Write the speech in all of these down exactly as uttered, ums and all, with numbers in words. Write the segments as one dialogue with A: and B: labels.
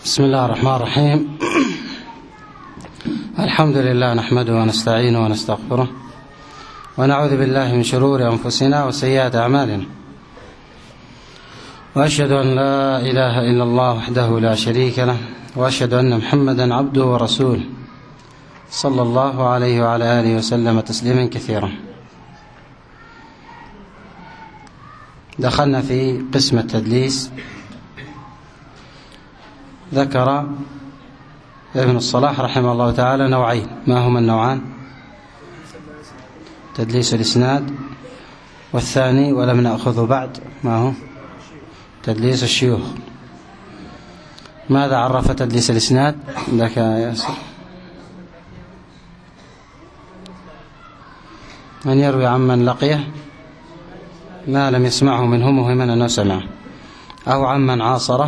A: بسم الله الرحمن الرحيم. الحمد لله نحمده ونستعينه ونستغفره ونعوذ بالله من شرور أنفسنا وسيئات أعمالنا، وأشهد أن لا إله إلا الله وحده لا شريك له، وأشهد أن محمدا عبده ورسوله صلى الله عليه وعلى آله وسلم تسليما كثيرا. دخلنا في قسم التدليس. ذكر ابن الصلاح رحمه الله تعالى نوعين. ما هما النوعان؟ تدليس الإسناد، والثاني ولم نأخذه بعد ما هو تدليس الشيوخ. ماذا عرف تدليس الإسناد لك يا ياسر؟ من يروي عمن لقيه ما لم يسمعه منه مهما أنه سمعه، أو عمن عاصره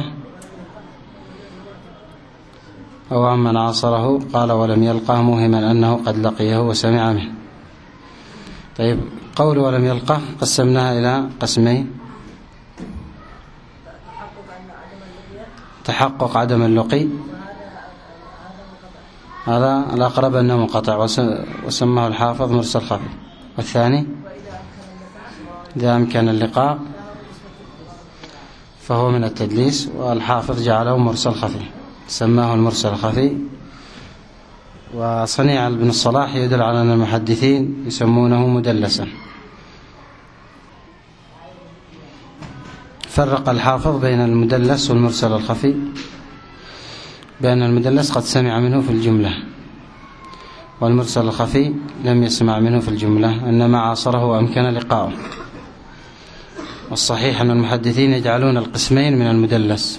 A: أو عمن عاصره قال ولم يلقه موهما أنه قد لقيه وسمع منه. طيب، قول ولم يلقه قسمناها إلى قسمين: تحقق عدم اللقي، هذا الأقرب أنه منقطع وسماه الحافظ مرسل خفي، والثاني إذا أمكن اللقاء فهو من التدليس، والحافظ جعله مرسل خفي سماه المرسل الخفي. وصنيع ابن الصلاح يدل على أن المحدثين يسمونه مدلسا. فرق الحافظ بين المدلس والمرسل الخفي بأن المدلس قد سمع منه في الجملة، والمرسل الخفي لم يسمع منه في الجملة إنما عاصره وأمكن لقاؤه. والصحيح أن المحدثين يجعلون القسمين من المدلس.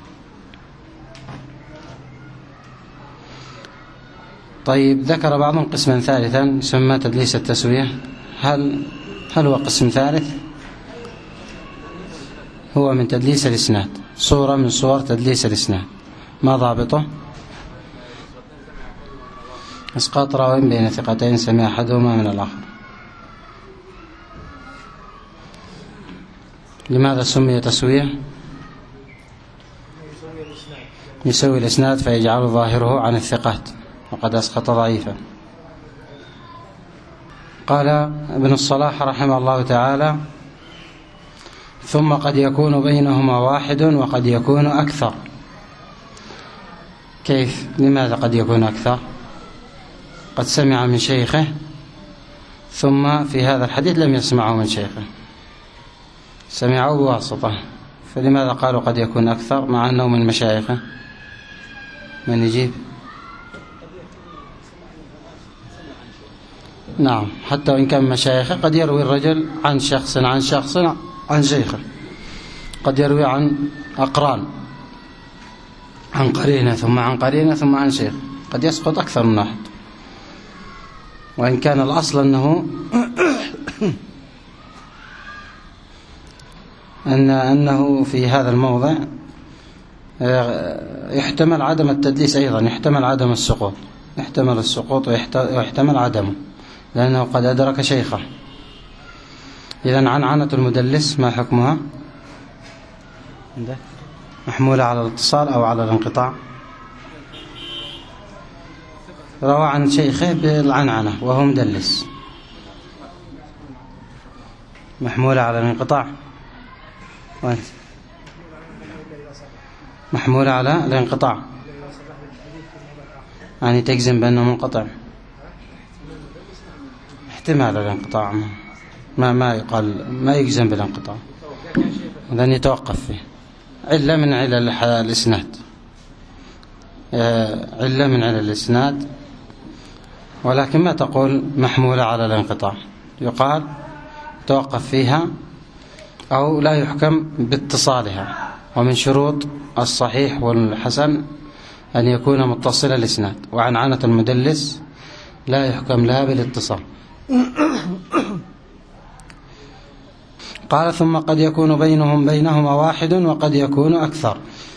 A: طيب، ذكر بعضهم قسما ثالثا يسمى تدليس التسوية. هل هل هو قسم ثالث؟ هو من تدليس الإسناد، صورة من صور تدليس الإسناد. ما ضابطه؟ إسقاط راو بين ثقتين سمع أحدهما من الآخر. لماذا سمي تسوية؟ يسوي الإسناد فيجعل ظاهره عن الثقات، وقد أسقط ضعيفا. قال ابن الصلاح رحمه الله تعالى: ثم قد يكون بينهما واحد وقد يكون أكثر. كيف؟ لماذا قد يكون أكثر؟ قد سمع من شيخه ثم في هذا الحديث لم يسمعه من شيخه، سمعه بواسطة، فلماذا قالوا قد يكون أكثر مع أنه من مشايخه؟ من يجيب؟ نعم، حتى وإن كان مشايخه قد يروي الرجل عن شخص عن شخص عن شيخه، قد يروي عن أقران، عن قرينة ثم عن قرينة ثم عن شيخ، قد يسقط أكثر من واحد. وإن كان الأصل أنه أن أنه في هذا الموضع يحتمل عدم التدليس أيضا، يحتمل عدم السقوط، يحتمل السقوط ويحتمل عدمه، لأنه قد أدرك شيخه. إذن عنعنة المدلس ما حكمها؟ محمولة على الاتصال أو على الانقطاع؟ روى عن شيخه بالعنعنة وهو مدلس، محمولة على الانقطاع؟ محمولة على الانقطاع، يعني تجزم بأنه منقطع. احتمال الانقطاع ما ما يقال ما يجزم بالانقطاع، لن يتوقف فيه. علة من علل الإسناد، علة من علل الإسناد، ولكن ما تقول محمولة على الانقطاع، يقال توقف فيها أو لا يحكم باتصالها. ومن شروط الصحيح والحسن أن يكون متصل الإسناد، وعنعنة المدلس لا يحكم لها بالاتصال. قال: ثم قد يكون بينهم بينهما واحد وقد يكون أكثر.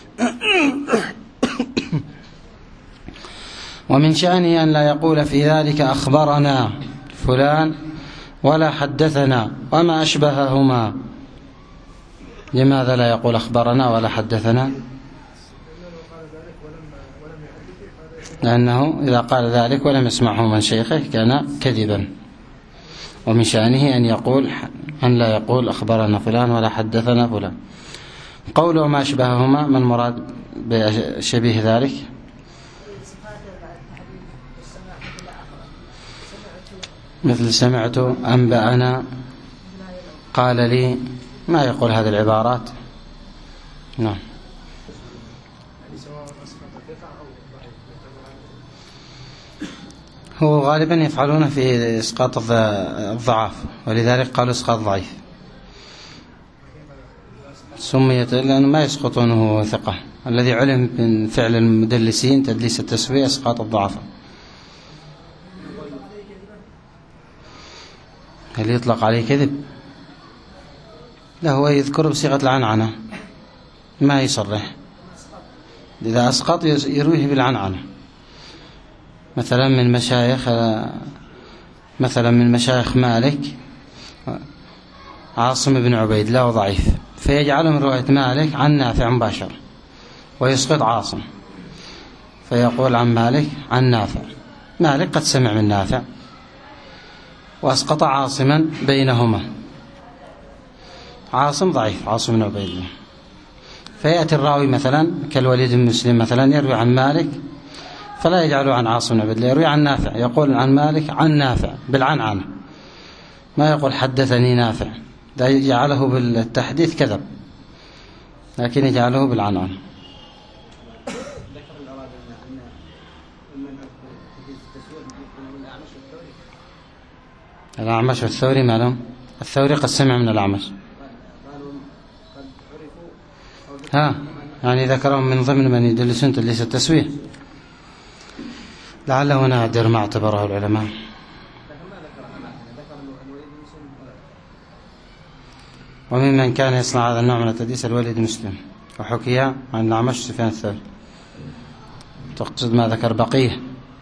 A: ومن شأنه أن لا يقول في ذلك أخبرنا فلان ولا حدثنا وما أشبههما. لماذا لا يقول أخبرنا ولا حدثنا؟ لأنه إذا قال ذلك ولم يسمعه من شيخه كان كذبا، ومن شأنه أن يقول أن لا يقول أخبرنا فلان ولا حدثنا فلان. قوله وما أشبههما، ما المراد بشبيه ذلك؟ مثل سمعت، أنبأنا، قال لي، ما يقول هذه العبارات. نعم. هو غالبا يفعلون في إسقاط الضعاف، ولذلك قالوا إسقاط ضعيف، سميت لأنه ما يسقطونه ثقة. الذي علم من فعل المدلسين تدليس التسوية إسقاط الضعف. هل يطلق عليه كذب؟ لا، هو يذكر بصيغة العنعنة، ما يصرح. إذا أسقط يرويه بالعنعنة. مثلا من مشايخ مثلا من مشايخ مالك عاصم بن عبيد لا ضعيف، فيجعله من رواية مالك عن نافع مباشرة، ويسقط عاصم، فيقول عن مالك عن نافع. مالك قد سمع من نافع وأسقط عاصما بينهما، عاصم ضعيف، عاصم بن عبيد الله. فيأتي الراوي مثلا كالوليد بن مسلم مثلا يروي عن مالك، فلا يجعله عن عاصم بن عبيد الله، يروي عن نافع، يقول عن مالك عن نافع بالعنعنة، ما يقول حدثني نافع، لا يجعله بالتحديث كذب، لكن يجعله بالعنعنة. الأعمش والثوري ما لهم؟ الثوري قد سمع من الأعمش، ها يعني ذكرهم من ضمن من يدلسون تدليس التسوية، لعله نادر ما اعتبره العلماء. وممن كان يصنع هذا النوع من التدليس الوليد مسلم، وحكي عن الأعمش سفيان الثوري. تقصد ما ذكر بقية؟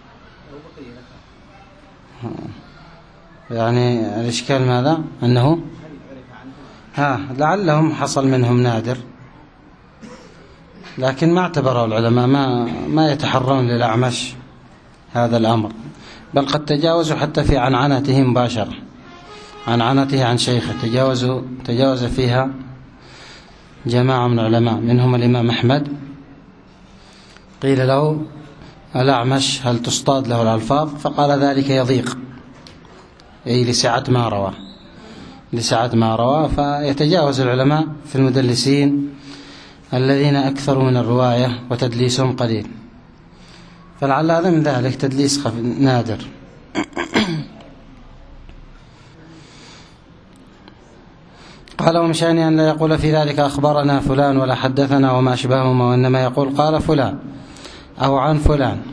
A: يعني الإشكال ماذا؟ أنه ها لعلهم حصل منهم نادر، لكن ما اعتبره العلماء، ما ما يتحرون للأعمش هذا الأمر، بل قد تجاوزوا حتى في عنعنته مباشرة، عنعنته عن شيخه تجاوزوا تجاوز فيها جماعة من العلماء، منهم الإمام أحمد. قيل له الأعمش هل تصطاد له الألفاظ؟ فقال ذلك يضيق، أي لسعة ما روى، لسعة ما روى. فيتجاوز العلماء في المدلسين الذين أكثروا من الرواية وتدليسهم قليل، فلعل هذا من ذلك تدليس نادر. قال ومن شأنه أن لا يقول في ذلك أخبرنا فلان ولا حدثنا وما أشبههما، وإنما يقول قال فلان أو عن فلان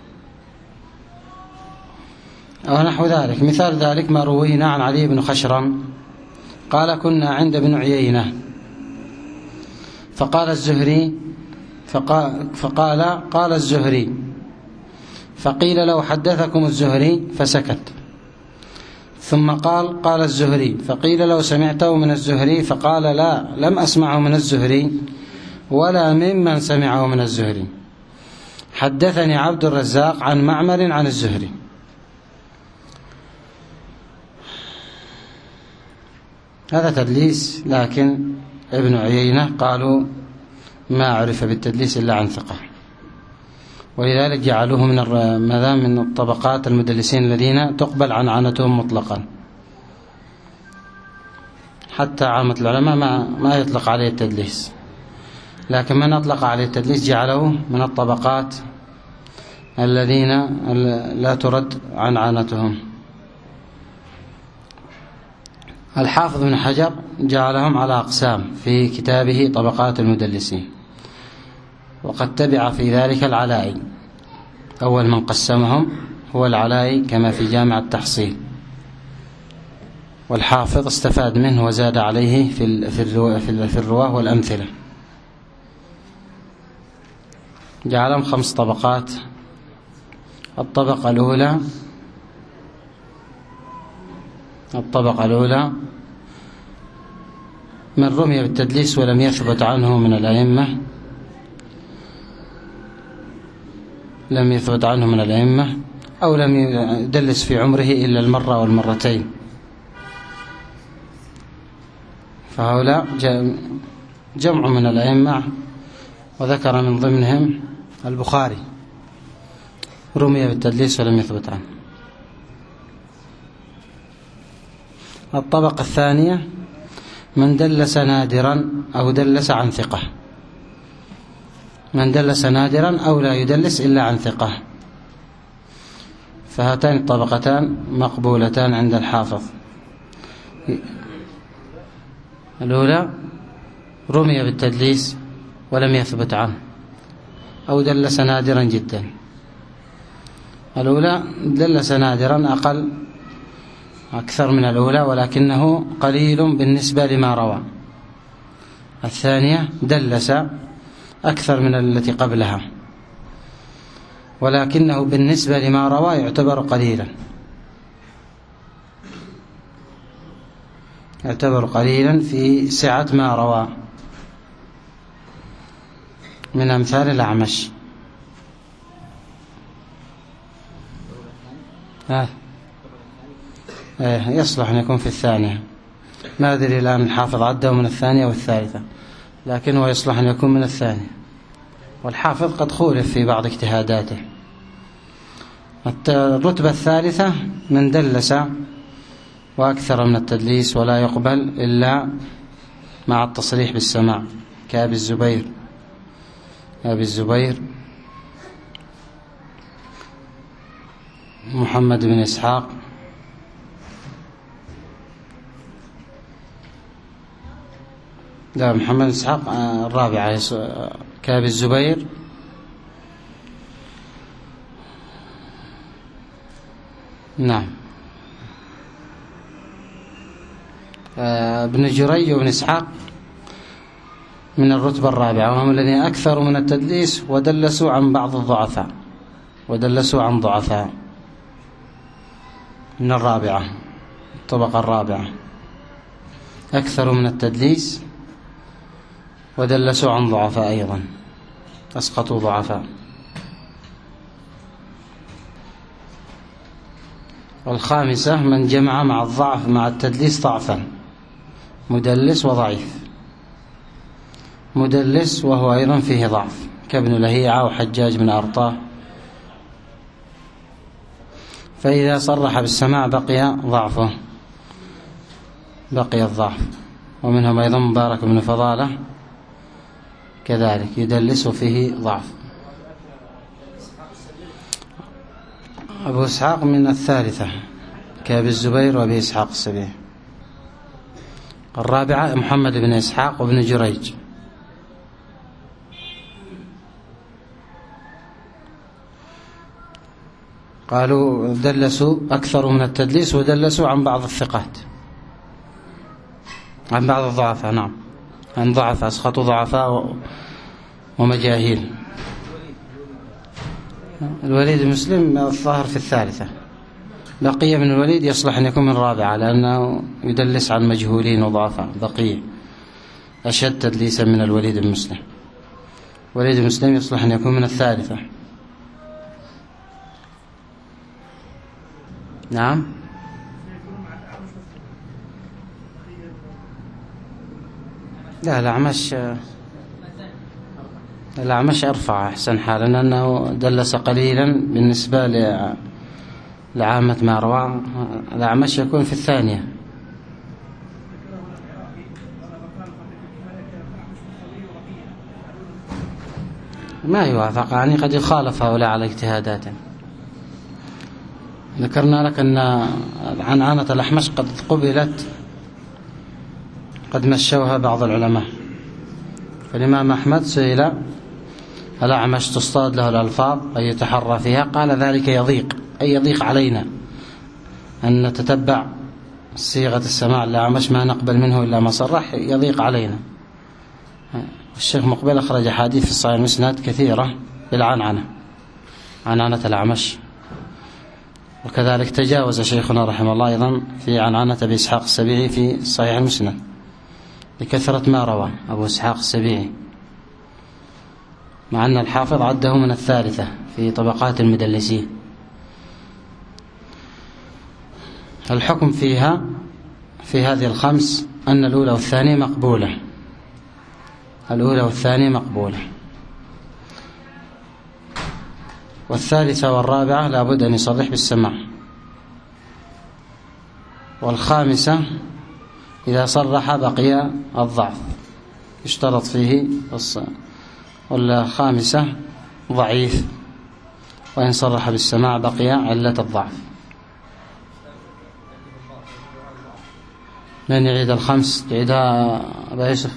A: أو نحو ذلك. مثال ذلك ما روينا عن علي بن خشرم قال كنا عند ابن عيينة، فقال الزهري فقال, فقال قال الزهري، فقيل له حدثكم الزهري فسكت، ثم قال قال الزهري، فقيل له سمعته من الزهري؟ فقال لا، لم أسمعه من الزهري ولا ممن سمعه من الزهري، حدثني عبد الرزاق عن معمر عن الزهري. هذا تدليس، لكن ابن عيينة قالوا ما عرف بالتدليس إلا عن ثقة، ولذلك جعلوه من ماذا من الطبقات المدلسين الذين تقبل عنعنتهم مطلقا، حتى عامة العلماء ما ما يطلق عليه التدليس، لكن من أطلق عليه التدليس جعله من الطبقات الذين لا ترد عنعنتهم. الحافظ بن حجر جعلهم على أقسام في كتابه طبقات المدلسين، وقد تبع في ذلك العلائي، أول من قسمهم هو العلائي كما في جامع التحصيل، والحافظ استفاد منه وزاد عليه في في الرواه والأمثلة، جعلهم خمس طبقات. الطبقة الأولى الطبقة الأولى من رمي بالتدليس ولم يثبت عنه من الأئمة لم يثبت عنه من الأئمة، أو لم يدلس في عمره إلا المرة والمرتين، فهؤلاء جمع من الأئمة، وذكر من ضمنهم البخاري رمي بالتدليس ولم يثبت عنه. الطبقة الثانية من دلس نادرا أو دلس عن ثقة، من دلس نادرا أو لا يدلس إلا عن ثقة، فهاتان الطبقتان مقبولتان عند الحافظ. الأولى رمي بالتدليس ولم يثبت عنه، أو دلس نادرا جدا. الأولى دلس نادرا أقل أكثر من الأولى ولكنه قليل بالنسبة لما روى. الثانية دلس أكثر من التي قبلها ولكنه بالنسبة لما روى يعتبر قليلا، يعتبر قليلا في سعة ما روى، من أمثال الأعمش. آه. آه. يصلح أن يكون في الثانية، ما أدري الآن الحافظ عده من الثانية والثالثة، لكنه يصلح أن يكون من الثانية، والحافظ قد خولف في بعض اجتهاداته. الرتبة الثالثة من دلس وأكثر من التدليس ولا يقبل إلا مع التصريح بالسماع، كأبي الزبير أبي الزبير محمد بن إسحاق لا محمد بن إسحاق الرابعة كأبي الزبير نعم ابن جريج وابن إسحاق من الرتبة الرابعة، وهم الذين أكثروا من التدليس ودلسوا عن بعض الضعفاء ودلسوا عن ضعفاء من الرابعة، الطبقة الرابعة، أكثروا من التدليس ودلسوا عن ضعفاء أيضا، أسقطوا ضعفاء. والخامسة من جمع مع الضعف مع التدليس ضعفا، مدلس وضعيف، مدلس وهو أيضا فيه ضعف كابن لهيعة وحجاج بن أرطاه، فإذا صرح بالسماع بقي ضعفه، بقي الضعف. ومنهم أيضا مبارك بن فضالة كذلك يدلس فيه ضعف. أبو إسحاق من الثالثة كأبي الزبير وأبي إسحاق السبيعي. الرابعة محمد بن إسحاق وابن جريج. قالوا دلسوا أكثر من التدليس ودلسوا عن بعض الثقات، عن بعض الضعفاء، نعم عن ضعفاء، أسقطوا ضعفاء ومجاهيل. الوليد مسلم الظاهر في الثالثة، بقية من الوليد يصلح أن يكون من الرابعة لأنه يدلس عن مجهولين وضعفاء، بقية أشد تدليسا من الوليد بن مسلم. وليد بن مسلم يصلح أن يكون من الثالثة. نعم لا الأعمش الأعمش أرفع أحسن حالا لأنه دلس قليلا بالنسبة لعامة ما روى. الأعمش يكون في الثانية. ما يوافق، يعني قد يخالف هؤلاء على اجتهاداتهم. ذكرنا لك أن عنعنة الأحمش قد قبلت، قد مشوها بعض العلماء. فالإمام أحمد سئل الأعمش تصطاد له الألفاظ أن يتحرى فيها، قال ذلك يضيق، أي يضيق علينا أن نتتبع صيغة السماع الأعمش، ما نقبل منه إلا ما صرح، يضيق علينا. الشيخ مقبل أخرج حديث في الصحيح المسند كثيرة بالعنعنة، عنعنة الأعمش. وكذلك تجاوز شيخنا رحمه الله أيضا في عنعنة أبي إسحاق السبيعي في الصحيح المسند بكثرة ما روى أبو إسحاق السبيعي، مع أن الحافظ عده من الثالثة في طبقات المدلسين. الحكم فيها في هذه الخمس أن الأولى والثانية مقبولة، الأولى والثانية مقبولة، والثالثة والرابعة لا بد أن يصرح بالسماع، والخامسة إذا صرح بقي الضعف، يشترط فيه الص... والخامسة ضعيف، وإن صرح بالسماع بقي علة الضعف. من يعيد الخمس؟ يعيدها أبا يوسف.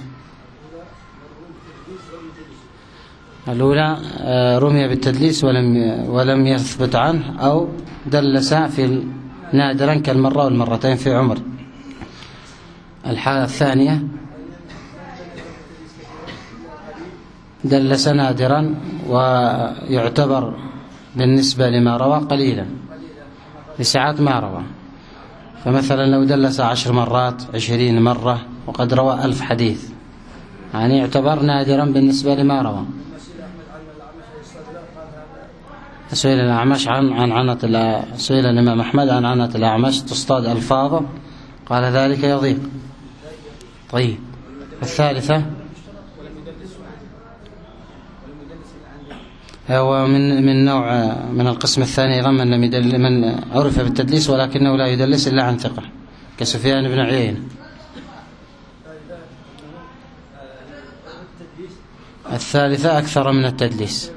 A: الأولى رمي بالتدليس ولم ولم يثبت عنه، أو دلس في نادرا كالمرة والمرتين في عمر. الحالة الثانية دلس نادرا ويعتبر بالنسبة لما روى قليلا لساعات ما روى، فمثلا لو دلس عشر مرات عشرين مرة وقد روى ألف حديث، يعني يعتبر نادرا بالنسبة لما روى. سئل الأعمش عن عن عنة سئل الإمام أحمد عن عنة الأعمش تصطاد ألفاظه، قال ذلك يضيق. طيب الثالثة هو من من نوع من القسم الثاني أيضا من يدل من عرف بالتدليس ولكنه لا يدلس إلا عن ثقة كسفيان بن عيينة. الثالثة أكثر من التدليس،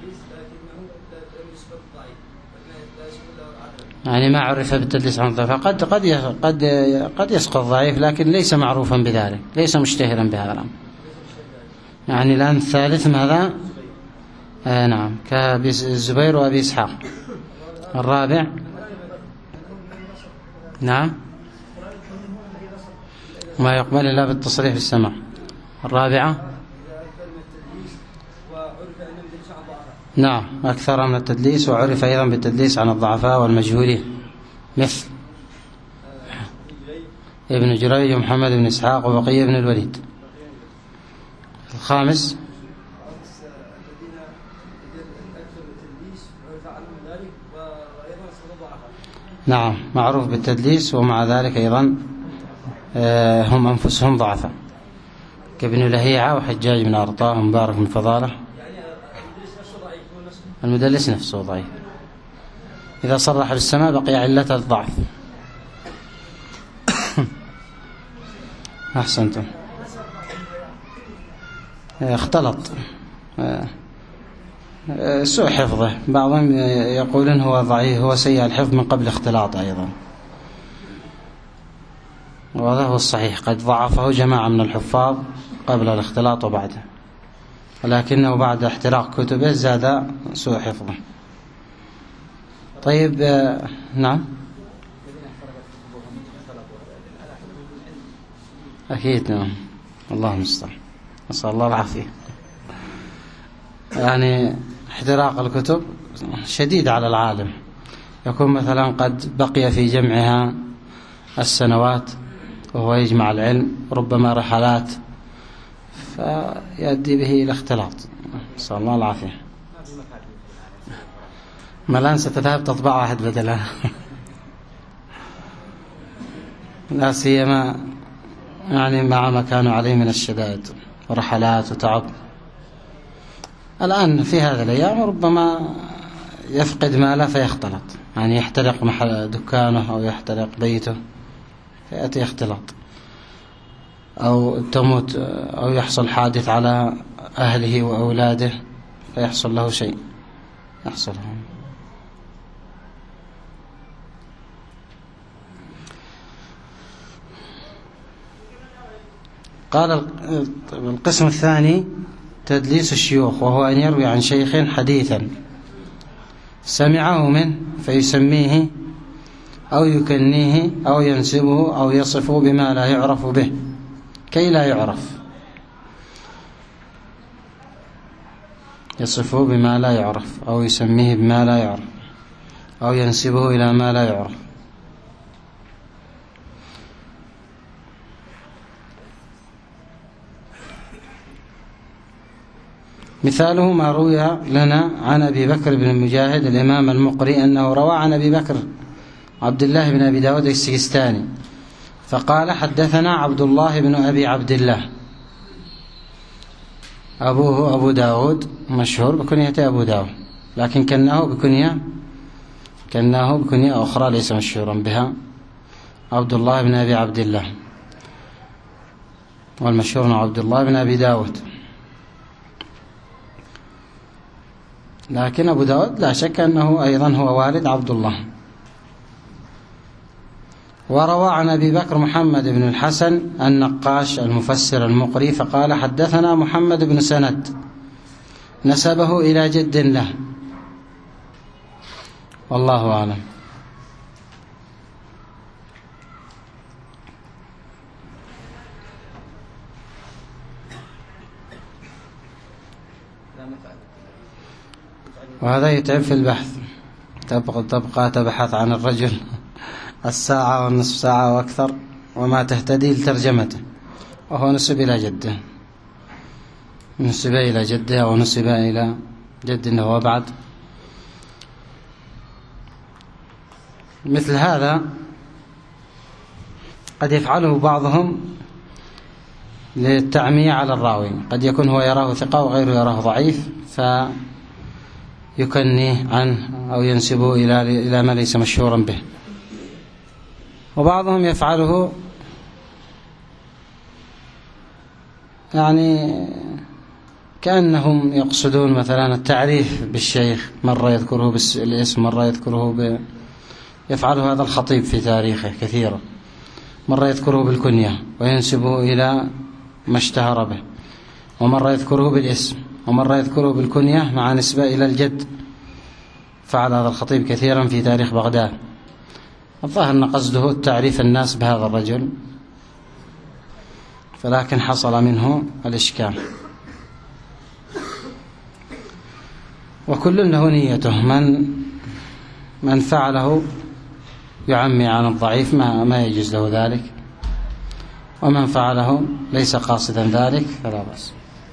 A: يعني ما عرف بالتدليس عن ثقة، قد قد قد قد يسقط ضعيف لكن ليس معروفا بذلك، ليس مشتهرا بهذا الأمر. يعني الآن الثالث ماذا؟ آه نعم كأبي الزبير وأبي إسحاق. الرابع نعم ما يقبل إلا بالتصريح بالسماع. الرابعة نعم أكثر من التدليس، وعرف أيضا بالتدليس عن الضعفاء والمجهولين مثل ابن جريج ومحمد بن إسحاق وبقية بن الوليد. الخامس نعم معروف بالتدليس ومع ذلك أيضا هم أنفسهم ضعفاء كابن لهيعة وحجاج بن أرطاه ومبارك بن فضالة. المدلس نفسه ضعيف، إذا صرح بالسماع بقي علة الضعف. أحسنتم. اختلط سوء حفظه، بعضهم يقولون هو ضعيف، هو سيء الحفظ من قبل اختلاط أيضا، وهذا هو الصحيح، قد ضعفه جماعة من الحفاظ قبل الاختلاط وبعده، ولكنه بعد احتراق كتبه زاد سوء حفظه. طيب نعم أكيد نعم الله المستعان، نسأل الله العافية. يعني احتراق الكتب شديد على العالم، يكون مثلا قد بقي في جمعها السنوات وهو يجمع العلم، ربما رحلات، فيؤدي به إلى اختلاط، نسأل الله العافية. ملان ستذهب تطبع واحد بدلها لا سيما يعني مع ما كانوا عليه من الشدائد ورحلات وتعب. الآن في هذه الأيام ربما يفقد ماله فيختلط، يعني يحترق محل دكانه أو يحترق بيته فيأتي اختلاط، أو تموت أو يحصل حادث على أهله وأولاده فيحصل له شيء يحصل. قال القسم الثاني تدليس الشيوخ، وهو أن يروي عن شيخ حديثا سمعه منه فيسميه أو يكنيه أو ينسبه أو يصفه بما لا يعرف به كي لا يعرف، يصفه بما لا يعرف أو يسميه بما لا يعرف أو ينسبه إلى ما لا يعرف. مثاله ما روي لنا عن أبي بكر بن مجاهد الإمام المقري أنه روى عن أبي بكر عبد الله بن أبي داود السجستاني فقال حدثنا عبد الله بن أبي عبد الله، أبوه أبو داود مشهور بكنية أبو داود، لكن كناه بكنية كناه بكنية أخرى ليس مشهورا بها، عبد الله بن أبي عبد الله، والمشهور عبد الله بن أبي داود. لكن أبو داود لا شك أنه أيضا هو والد عبد الله. وروى عن أبي بكر محمد بن الحسن النقاش المفسر المقري فقال حدثنا محمد بن سند نسبه إلى جد له، والله أعلم. وهذا يتعب في البحث، تبقى, تبقى تبحث عن الرجل الساعة والنصف ساعة وأكثر وما تهتدي لترجمته، وهو نسب إلى جده، نسب إلى جده ونسب إلى جد إنه بعد. مثل هذا قد يفعله بعضهم للتعمية على الراوي، قد يكون هو يراه ثقة وغيره يراه ضعيف فيكنيه عنه أو ينسبه إلى إلى ما ليس مشهورا به. وبعضهم يفعله يعني كأنهم يقصدون مثلا التعريف بالشيخ، مرة يذكره بالاسم مرة يذكره ب... يفعل هذا الخطيب في تاريخه كثيرا، مرة يذكره بالكنية وينسبه إلى ما اشتهر به، ومرة يذكره بالاسم، ومرة يذكره بالكنية مع نسبة إلى الجد. فعل هذا الخطيب كثيرا في تاريخ بغداد. الظاهر أن قصده التعريف الناس بهذا الرجل، فلكن حصل منه الإشكال. وكل له نيته، من من فعله يعمي عن الضعيف ما, ما يجوز له ذلك، ومن فعله ليس قاصدا ذلك فلا بأس.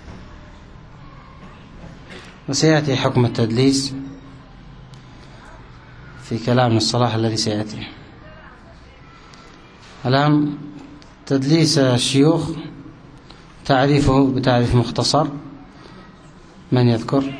A: وسيأتي حكم التدليس في كلام الصلاح الذي سيأتي. الآن تدليس الشيوخ تعريفه بتعريف مختصر، من يذكر؟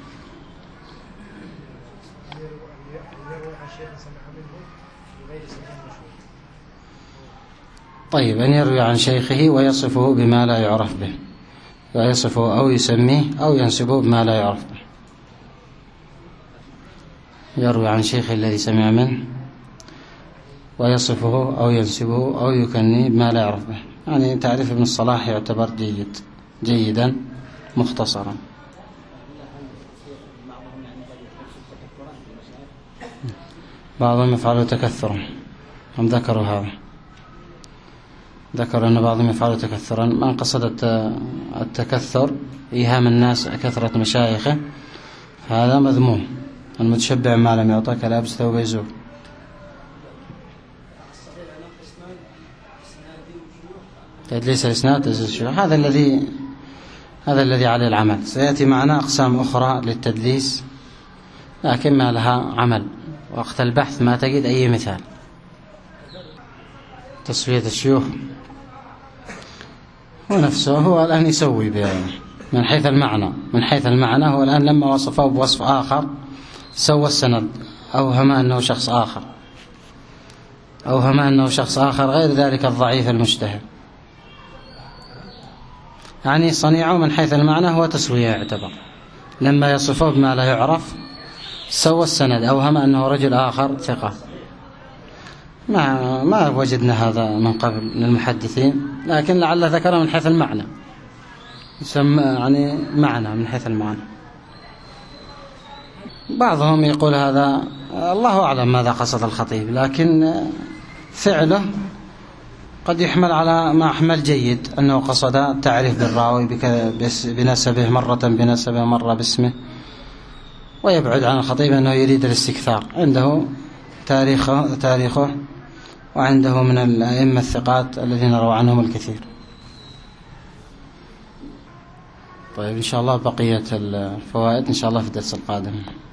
A: طيب، أن يروي عن شيخه ويصفه بما لا يعرف به، ويصفه أو يسميه أو ينسبه بما لا يعرف به. يروي عن شيخه الذي سمع منه ويصفه أو ينسبه أو يكنيه بما لا يعرف به. يعني تعريف ابن الصلاح يعتبر جيد جيدا مختصرا. بعضهم يفعلوا تكثرا، هم ذكروا هذا، ذكر أن بعضهم يفعلوا تكثرا. من قصد التكثر إيهام الناس كثرة مشايخه هذا مذموم. المتشبع ما لم يعطى كلابس ثوب يزور. تدليس الإسناد تدليس الشيوخ، هذا الذي هذا الذي عليه العمل. سيأتي معنا أقسام أخرى للتدليس لكن ما لها عمل، وقت البحث ما تجد أي مثال. تصفية الشيوخ هو نفسه هو الآن يسوي من حيث المعنى، من حيث المعنى هو الآن لما وصفه بوصف آخر سوى السند، أوهم أنه شخص آخر، أوهم أنه شخص آخر غير ذلك الضعيف المجتهد. يعني صنيعه من حيث المعنى هو تسوية يعتبر، لما يصفه بما لا يعرف سوى السند، أوهم أنه رجل آخر ثقة. ما ما وجدنا هذا من قبل للمحدثين، لكن لعل ذكر من حيث المعنى، يسمى يعني معنى من حيث المعنى. بعضهم يقول هذا الله أعلم ماذا قصد الخطيب، لكن فعله قد يحمل على ما أحمل جيد، أنه قصد التعريف بالراوي بنسبه مرة بنسبه مرة باسمه، ويبعد عن الخطيب أنه يريد الاستكثار. عنده تاريخه تاريخه وعنده من الأئمة الثقات الذين روى عنهم الكثير. طيب إن شاء الله بقية الفوائد إن شاء الله في الدرس القادم.